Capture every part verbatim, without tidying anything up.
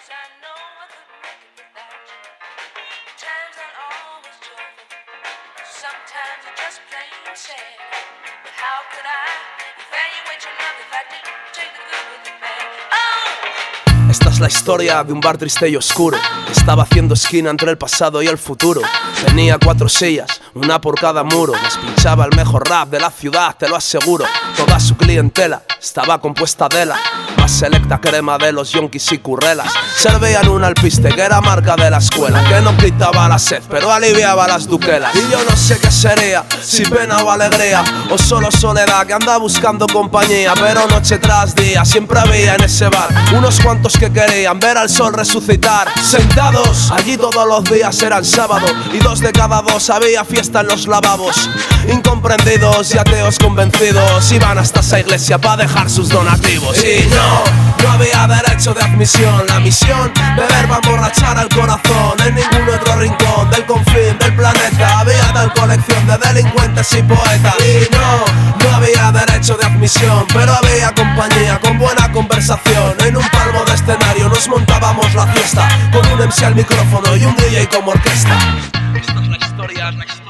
Esta es la historia de un bar triste y oscuro que estaba haciendo esquina entre el pasado y el futuro. Tenía cuatro sillas, una por cada muro. Les pinchaba el mejor rap de la ciudad, te lo aseguro. Toda su clientela estaba compuesta de la más selecta crema de los yonkis y currelas. Servían un alpiste que era marca de la escuela, que no quitaba la sed pero aliviaba las duquelas. Y yo no sé qué sería, si pena o alegría, o solo soledad que anda buscando compañía. Pero noche tras día siempre había en ese bar unos cuantos que querían ver al sol resucitar. Sentados allí todos los días eran sábado, y dos de cada dos había fiesta en los lavabos. Incomprendidos y ateos convencidos iban hasta esa iglesia para dejar sus donativos. Y no, no había derecho de admisión. La misión, beber para emborrachar al corazón. En ningún otro rincón del confín del planeta había tal colección de delincuentes y poetas. Y no, no había derecho de admisión, pero había compañía con buena conversación. En un palmo de escenario nos montábamos la fiesta, con un M C al micrófono y un D J como orquesta. Esta es la historia, la historia.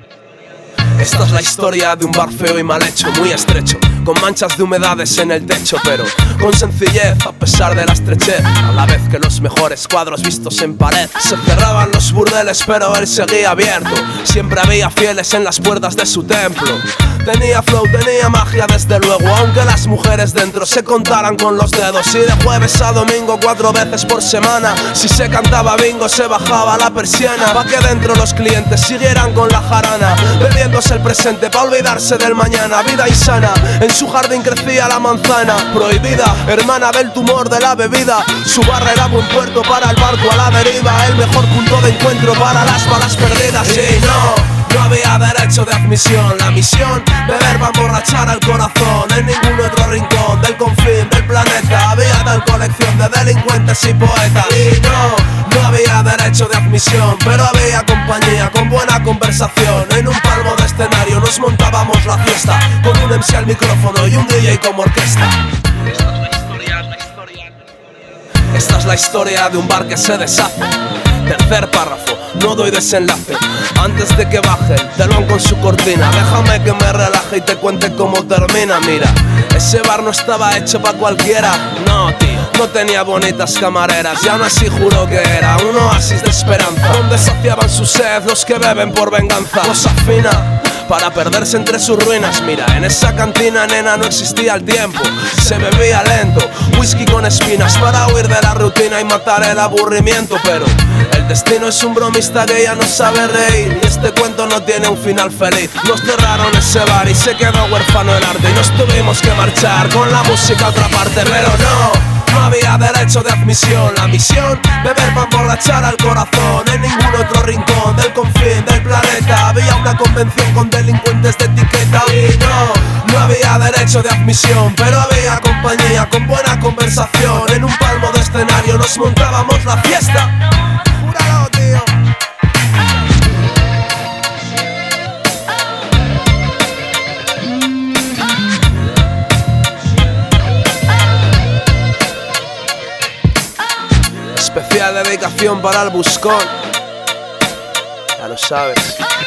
Esta es la historia de un bar feo y mal hecho, muy estrecho, con manchas de humedades en el techo, pero con sencillez a pesar de la estrechez, a la vez que los mejores cuadros vistos en pared. Se cerraban los burdeles pero él seguía abierto, siempre había fieles en las puertas de su templo. Tenía flow, tenía magia desde luego, aunque las mujeres dentro se contaran con los dedos. Y de jueves a domingo cuatro veces por semana, si se cantaba bingo se bajaba la persiana, pa' que dentro los clientes siguieran con la jarana, bebiéndose el presente pa' olvidarse del mañana. Vida insana, en su jardín crecía la manzana prohibida, hermana del tumor de la bebida. Su barra era buen puerto para el barco a la deriva, el mejor punto de encuentro para las balas perdidas. Y no, no había derecho de admisión. La misión, beber para emborrachar al corazón. En ningún otro rincón del confín del planeta había tal colección de delincuentes y poetas. Y no, no había derecho de admisión, pero había compañía con buena conversación. En un palmo de escenario nos montábamos la fiesta, con un M C al micrófono y un D J como orquesta. Esta es la historia, la historia. Esta es la historia de un bar que se deshace. Tercer párrafo, no doy desenlace. Antes de que baje el telón con su cortina, déjame que me relaje y te cuente cómo termina. Mira, ese bar no estaba hecho pa' cualquiera. No, tío, no tenía bonitas camareras, y aún así juró que era un oasis de esperanza, donde saciaban su sed los que beben por venganza. Cosa fina para perderse entre sus ruinas. Mira, en esa cantina, nena, no existía el tiempo. Se bebía lento, whisky con espinas para huir de la rutina y matar el aburrimiento. Pero el destino es un bromista que ya no sabe reír, y este cuento no tiene un final feliz. Nos cerraron ese bar y se quedó huérfano el arte, y nos tuvimos que marchar con la música a otra parte. Pero no, no había derecho de admisión. La misión, beber para emborrachar al corazón. En ningún otro rincón del confín del planeta había una convención con delincuentes de etiqueta. Y no, no había derecho de admisión, pero había compañía con buena conversación. En un palmo de escenario nos montábamos la fiesta. Júralo, tío. Especial dedicación para el buscón, ya lo sabes.